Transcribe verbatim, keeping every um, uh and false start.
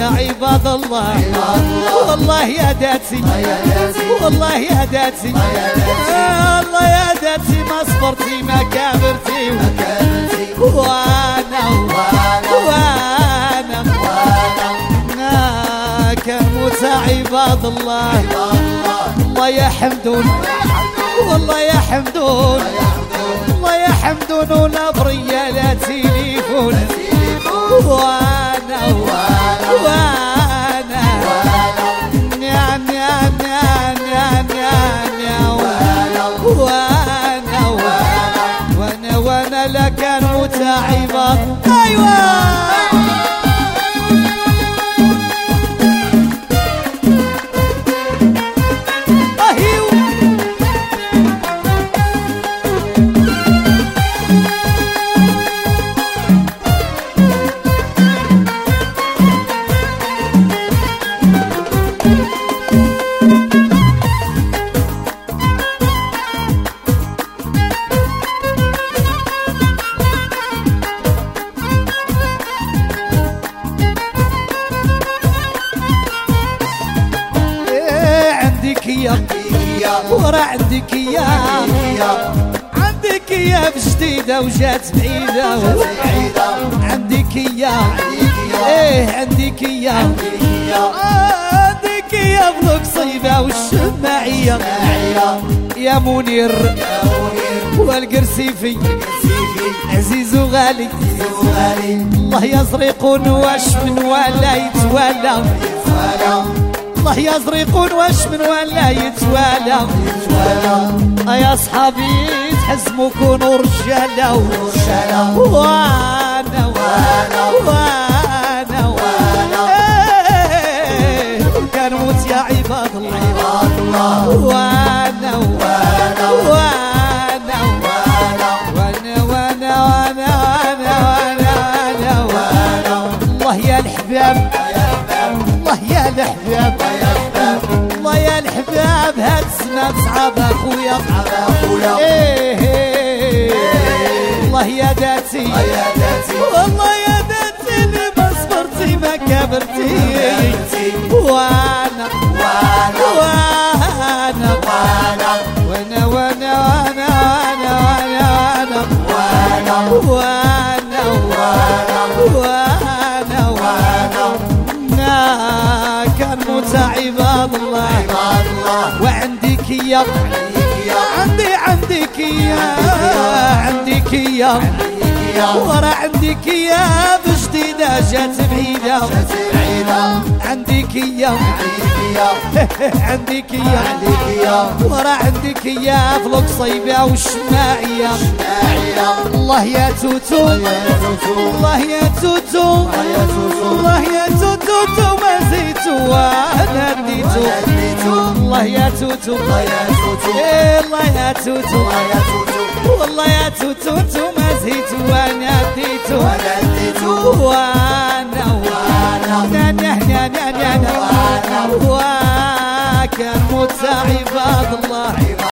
عباد الله. والله يا داتي والله يا داتي والله يا داتي ما صبرتي ما كابرتي وانا وانا وانا كموت عباد الله. الله يا حمدون والله يا حمدون والله يا حمدون والابرية لا تليفون وانا وانا وانا نعم نعم نعم نعم نعم وانا وانا وانا لك المتعبات. ايوه ورا عندك يا عندك يا بجديدة وجات بعيدة عندك يا ايه عندك يا عندك يا بلوك صيبة والشماعية يا منير والقرسيفي عزيز وغالي. الله يزرقون واش من ولا يتوالى الله يزرقون واش من ولا يتوالى. يا صحابي تحزموا كونوا رجاله وانا وانا وانا وانا كنموت يا عباد الله. وانا وانا وانا وانا وانا وانا وانا الله يا الحباب الله يا الحباب الله يا الحباب هاد السنة صعب اخويا ايه ايه الله يا داتي والله يا داتي اللي ما صبرتي ما كبرتي وانا وانا وانا وانا وانا وانا وانا وانا وانا وانا وانا كان متعباد الله. وعندك يا عندي عندك يا عندك يا ورا عندك يا بجديدة جات بعيدة عندك يا عندك يا ورا عندك يا فلوك صيبة والشماعية. الله يا توتو الله يا توتو الله يا توتو ما زيتو وانا اديتو. الله يا توتو الله يا توتو والله يا توتو ما زيتو وانا اديتو وانا وانا وانا وانا وانا كان متعباد الله.